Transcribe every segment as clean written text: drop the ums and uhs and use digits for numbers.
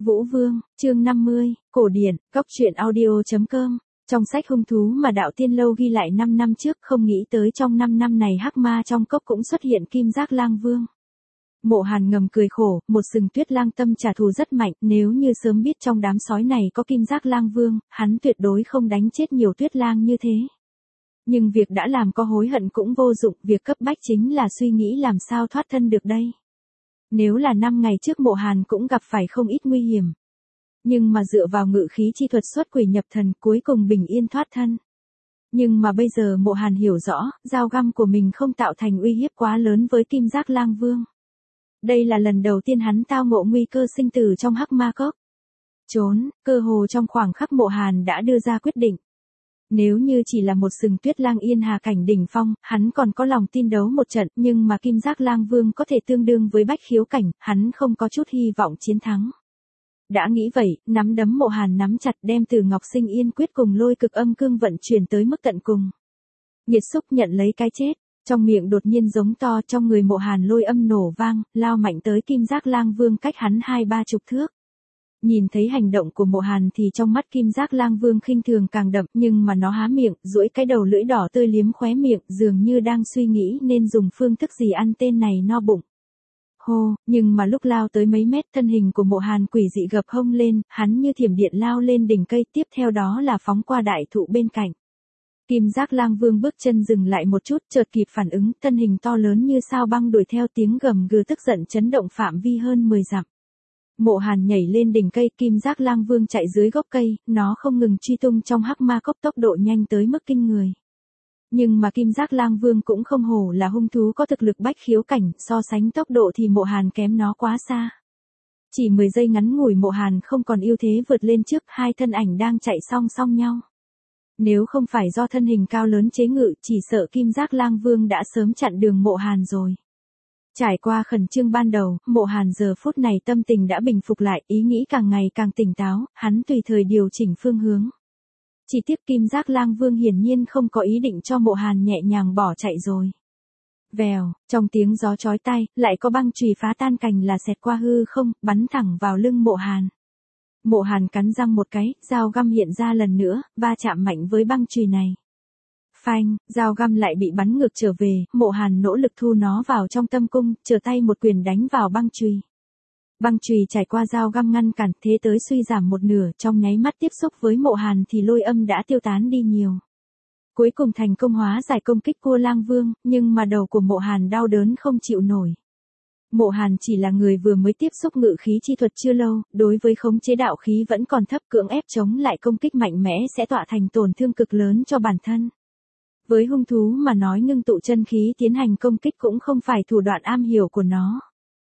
Vũ Vương, chương 50, cổ điển, góc truyện audio.com. Trong sách hung thú mà Đạo Tiên Lâu ghi lại 5 năm trước, không nghĩ tới trong 5 năm này hắc ma trong cốc cũng xuất hiện Kim Giác Lang Vương. Mộ Hàn ngầm cười khổ, một sừng Tuyết Lang tâm trả thù rất mạnh, nếu như sớm biết trong đám sói này có Kim Giác Lang Vương, hắn tuyệt đối không đánh chết nhiều Tuyết Lang như thế. Nhưng việc đã làm có hối hận cũng vô dụng, việc cấp bách chính là suy nghĩ làm sao thoát thân được đây. Nếu là 5 ngày trước Mộ Hàn cũng gặp phải không ít nguy hiểm. Nhưng mà dựa vào ngự khí chi thuật xuất quỷ nhập thần cuối cùng bình yên thoát thân. Nhưng mà bây giờ Mộ Hàn hiểu rõ, dao găm của mình không tạo thành uy hiếp quá lớn với Kim Giác Lang Vương. Đây là lần đầu tiên hắn tao ngộ nguy cơ sinh tử trong hắc ma cốc. Trốn, cơ hồ trong khoảng khắc Mộ Hàn đã đưa ra quyết định. Nếu như chỉ là một sừng Tuyết Lang Yên Hà cảnh đỉnh phong, hắn còn có lòng tin đấu một trận, nhưng mà Kim Giác Lang Vương có thể tương đương với Bách Khiếu cảnh, hắn không có chút hy vọng chiến thắng. Đã nghĩ vậy, nắm đấm Mộ Hàn nắm chặt đem Từ Ngọc Sinh Yên quyết cùng Lôi Cực Âm Cương vận chuyển tới mức tận cùng. Nhiệt xúc nhận lấy cái chết, trong miệng đột nhiên giống to, trong người Mộ Hàn lôi âm nổ vang, lao mạnh tới Kim Giác Lang Vương cách hắn 20-30 thước. Nhìn thấy hành động của Mộ Hàn thì trong mắt Kim Giác Lang Vương khinh thường càng đậm, nhưng mà nó há miệng, duỗi cái đầu lưỡi đỏ tươi liếm khóe miệng, dường như đang suy nghĩ nên dùng phương thức gì ăn tên này no bụng. Hô, nhưng mà lúc lao tới mấy mét, thân hình của Mộ Hàn quỷ dị gập hông lên, hắn như thiểm điện lao lên đỉnh cây, tiếp theo đó là phóng qua đại thụ bên cạnh. Kim Giác Lang Vương bước chân dừng lại một chút, chợt kịp phản ứng, thân hình to lớn như sao băng đuổi theo, tiếng gầm gừ tức giận chấn động phạm vi hơn 10 dặm. Mộ Hàn nhảy lên đỉnh cây, Kim Giác Lang Vương chạy dưới gốc cây, nó không ngừng truy tung trong hắc ma cốc, tốc độ nhanh tới mức kinh người. Nhưng mà Kim Giác Lang Vương cũng không hổ là hung thú có thực lực Bách Khiếu cảnh, so sánh tốc độ thì Mộ Hàn kém nó quá xa. Chỉ 10 giây ngắn ngủi Mộ Hàn không còn ưu thế vượt lên trước, hai thân ảnh đang chạy song song nhau. Nếu không phải do thân hình cao lớn chế ngự, chỉ sợ Kim Giác Lang Vương đã sớm chặn đường Mộ Hàn rồi. Trải qua khẩn trương ban đầu, Mộ Hàn giờ phút này tâm tình đã bình phục lại, ý nghĩ càng ngày càng tỉnh táo, hắn tùy thời điều chỉnh phương hướng. Chỉ tiếc Kim Giác Lang Vương hiển nhiên không có ý định cho Mộ Hàn nhẹ nhàng bỏ chạy rồi. Vèo, trong tiếng gió chói tai, lại có băng chùy phá tan cành là xẹt qua hư không, bắn thẳng vào lưng Mộ Hàn. Mộ Hàn cắn răng một cái, dao găm hiện ra lần nữa, va chạm mạnh với băng chùy này. Phanh, dao găm lại bị bắn ngược trở về, Mộ Hàn nỗ lực thu nó vào trong tâm cung, trở tay một quyền đánh vào băng chùy. Băng chùy trải qua dao găm ngăn cản, thế tới suy giảm một nửa, trong nháy mắt tiếp xúc với Mộ Hàn thì lôi âm đã tiêu tán đi nhiều. Cuối cùng thành công hóa giải công kích của Lang Vương, nhưng mà đầu của Mộ Hàn đau đớn không chịu nổi. Mộ Hàn chỉ là người vừa mới tiếp xúc ngự khí chi thuật chưa lâu, đối với khống chế đạo khí vẫn còn thấp, cưỡng ép chống lại công kích mạnh mẽ sẽ tọa thành tổn thương cực lớn cho bản thân. Với hung thú mà nói ngưng tụ chân khí tiến hành công kích cũng không phải thủ đoạn am hiểu của nó.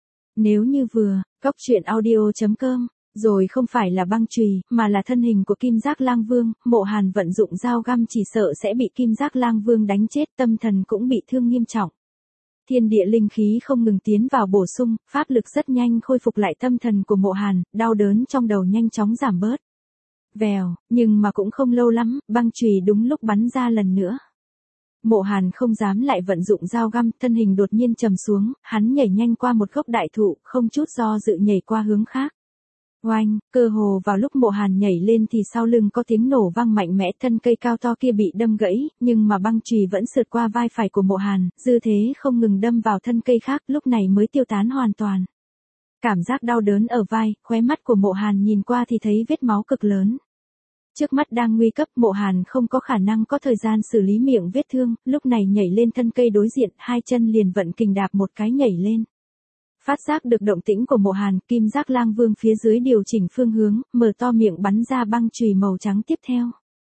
Nếu như vừa, góc truyện audio.com, rồi không phải là băng chùy, mà là thân hình của Kim Giác Lang Vương, Mộ Hàn vận dụng dao găm chỉ sợ sẽ bị Kim Giác Lang Vương đánh chết, tâm thần cũng bị thương nghiêm trọng. Thiên địa linh khí không ngừng tiến vào bổ sung, pháp lực rất nhanh khôi phục lại tâm thần của Mộ Hàn, đau đớn trong đầu nhanh chóng giảm bớt. Vèo, nhưng mà cũng không lâu lắm, băng chùy đúng lúc bắn ra lần nữa. Mộ Hàn không dám lại vận dụng dao găm, thân hình đột nhiên trầm xuống, hắn nhảy nhanh qua một gốc đại thụ, không chút do dự nhảy qua hướng khác. Oanh, cơ hồ vào lúc Mộ Hàn nhảy lên thì sau lưng có tiếng nổ vang mạnh mẽ, thân cây cao to kia bị đâm gãy, nhưng mà băng chùy vẫn sượt qua vai phải của Mộ Hàn, dư thế không ngừng đâm vào thân cây khác, lúc này mới tiêu tán hoàn toàn. Cảm giác đau đớn ở vai, khóe mắt của Mộ Hàn nhìn qua thì thấy vết máu cực lớn. Trước mắt đang nguy cấp, Mộ Hàn không có khả năng có thời gian xử lý miệng vết thương, lúc này nhảy lên thân cây đối diện, hai chân liền vận kình đạp một cái nhảy lên. Phát giác được động tĩnh của Mộ Hàn, Kim Giác Lang Vương phía dưới điều chỉnh phương hướng, mở to miệng bắn ra băng chùy màu trắng tiếp theo.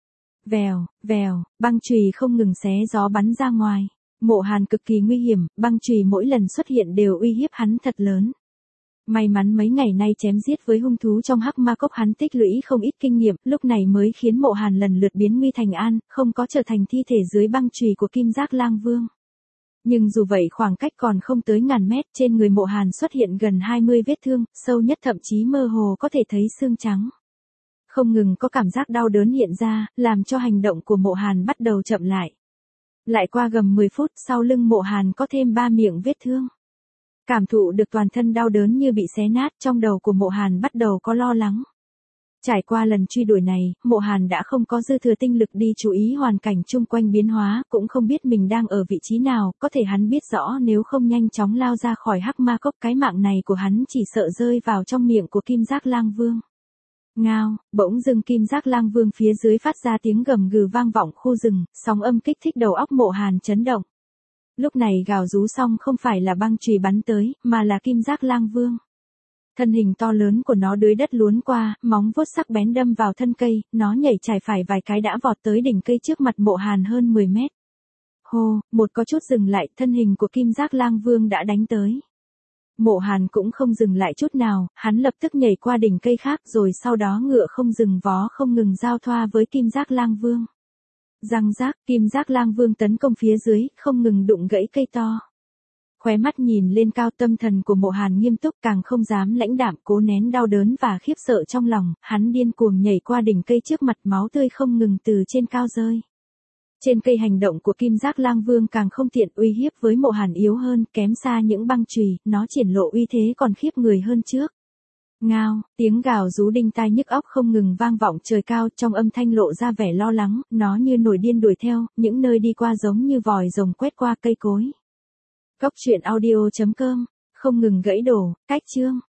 Vèo, vèo, băng chùy không ngừng xé gió bắn ra ngoài. Mộ Hàn cực kỳ nguy hiểm, băng chùy mỗi lần xuất hiện đều uy hiếp hắn thật lớn. May mắn mấy ngày nay chém giết với hung thú trong hắc ma cốc hắn tích lũy không ít kinh nghiệm, lúc này mới khiến Mộ Hàn lần lượt biến nguy thành an, không có trở thành thi thể dưới băng chùy của Kim Giác Lang Vương. Nhưng dù vậy khoảng cách còn không tới ngàn mét, trên người Mộ Hàn xuất hiện gần 20 vết thương, sâu nhất thậm chí mơ hồ có thể thấy xương trắng. Không ngừng có cảm giác đau đớn hiện ra, làm cho hành động của Mộ Hàn bắt đầu chậm lại. Lại qua gần 10 phút, sau lưng Mộ Hàn có thêm 3 miệng vết thương. Cảm thụ được toàn thân đau đớn như bị xé nát, trong đầu của Mộ Hàn bắt đầu có lo lắng. Trải qua lần truy đuổi này, Mộ Hàn đã không có dư thừa tinh lực đi chú ý hoàn cảnh chung quanh biến hóa, cũng không biết mình đang ở vị trí nào, có thể hắn biết rõ nếu không nhanh chóng lao ra khỏi Hắc Ma Cốc, cái mạng này của hắn chỉ sợ rơi vào trong miệng của Kim Giác Lang Vương. Ngao, bỗng dưng Kim Giác Lang Vương phía dưới phát ra tiếng gầm gừ vang vọng khu rừng, sóng âm kích thích đầu óc Mộ Hàn chấn động. Lúc này gào rú xong không phải là băng chùy bắn tới, mà là Kim Giác Lang Vương. Thân hình to lớn của nó đuối đất luốn qua, móng vuốt sắc bén đâm vào thân cây, nó nhảy chải phải vài cái đã vọt tới đỉnh cây trước mặt Mộ Hàn hơn 10 mét. Hô, một có chút dừng lại, thân hình của Kim Giác Lang Vương đã đánh tới. Mộ Hàn cũng không dừng lại chút nào, hắn lập tức nhảy qua đỉnh cây khác rồi sau đó ngựa không dừng vó không ngừng giao thoa với Kim Giác Lang Vương. Răng rác, Kim Giác Lang Vương tấn công phía dưới, không ngừng đụng gãy cây to. Khóe mắt nhìn lên cao, tâm thần của Mộ Hàn nghiêm túc, càng không dám lãnh đạm, cố nén đau đớn và khiếp sợ trong lòng, hắn điên cuồng nhảy qua đỉnh cây trước mặt, máu tươi không ngừng từ trên cao rơi. Trên cây hành động của Kim Giác Lang Vương càng không tiện, uy hiếp với Mộ Hàn yếu hơn, kém xa những băng chùy, nó triển lộ uy thế còn khiếp người hơn trước. Ngao, tiếng gào rú đinh tai nhức óc không ngừng vang vọng trời cao, trong âm thanh lộ ra vẻ lo lắng, nó như nổi điên đuổi theo, những nơi đi qua giống như vòi rồng quét qua cây cối. Cốc truyện audio.com, không ngừng gãy đổ, cách chương.